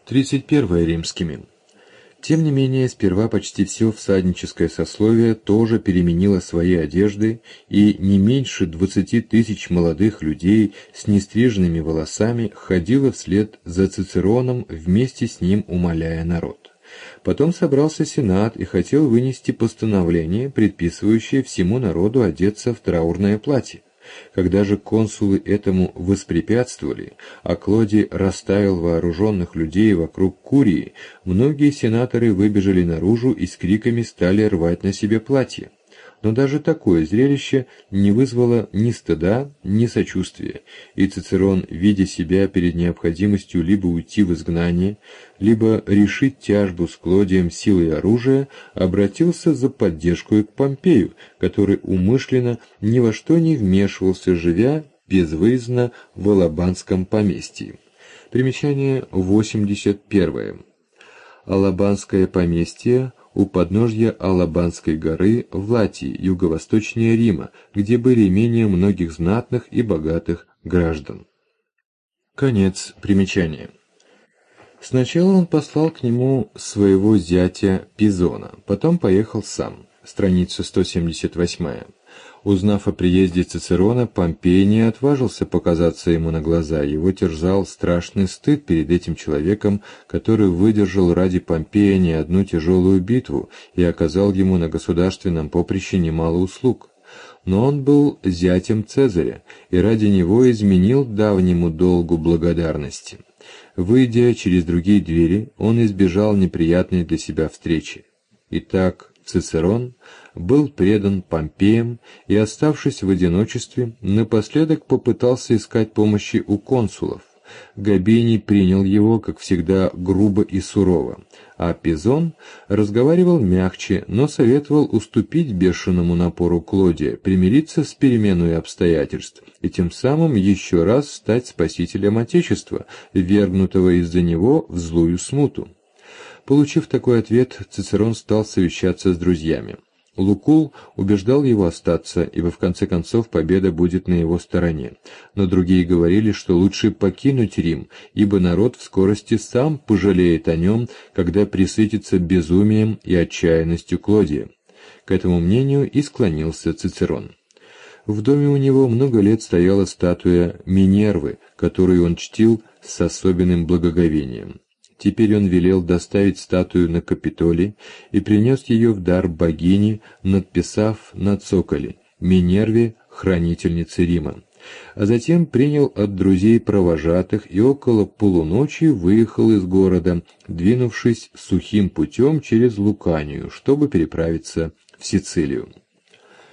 31 римскими. Тем не менее, сперва почти все всадническое сословие тоже переменило свои одежды, и не меньше 20 тысяч молодых людей с нестриженными волосами ходило вслед за Цицероном, вместе с ним умоляя народ. Потом собрался сенат и хотел вынести постановление, предписывающее всему народу одеться в траурное платье. Когда же консулы этому воспрепятствовали, а Клодий расставил вооруженных людей вокруг Курии, многие сенаторы выбежали наружу и с криками стали рвать на себе платья. Но даже такое зрелище не вызвало ни стыда, ни сочувствия, и Цицерон, видя себя перед необходимостью либо уйти в изгнание, либо решить тяжбу с Клодием силой оружия, обратился за поддержкой к Помпею, который умышленно ни во что не вмешивался, живя безвыездно в Алабанском поместье. Примечание 81. Алабанское поместье у подножья Алабанской горы в Латии, юго-восточнее Рима, где были имения многих знатных и богатых граждан. Конец примечания. Сначала он послал к нему своего зятя Пизона, потом поехал сам. Страница 178. Узнав о приезде Цицерона, Помпей не отважился показаться ему на глаза, его терзал страшный стыд перед этим человеком, который выдержал ради Помпея не одну тяжелую битву и оказал ему на государственном поприще немало услуг. Но он был зятем Цезаря, и ради него изменил давнему долгу благодарности. Выйдя через другие двери, он избежал неприятной для себя встречи. Итак, Цицерон был предан Помпеем и, оставшись в одиночестве, напоследок попытался искать помощи у консулов. Габиний принял его, как всегда, грубо и сурово, а Пизон разговаривал мягче, но советовал уступить бешеному напору Клодия, примириться с переменой обстоятельств и тем самым еще раз стать спасителем Отечества, ввергнутого из-за него в злую смуту. Получив такой ответ, Цицерон стал совещаться с друзьями. Лукул убеждал его остаться, ибо в конце концов победа будет на его стороне. Но другие говорили, что лучше покинуть Рим, ибо народ в скорости сам пожалеет о нем, когда пресытится безумием и отчаянностью Клодия. К этому мнению и склонился Цицерон. В доме у него много лет стояла статуя Минервы, которую он чтил с особенным благоговением. Теперь он велел доставить статую на Капитолий и принес ее в дар богине, надписав на цоколе «Минерве, хранительнице Рима». А затем принял от друзей провожатых и около полуночи выехал из города, двинувшись сухим путем через Луканию, чтобы переправиться в Сицилию.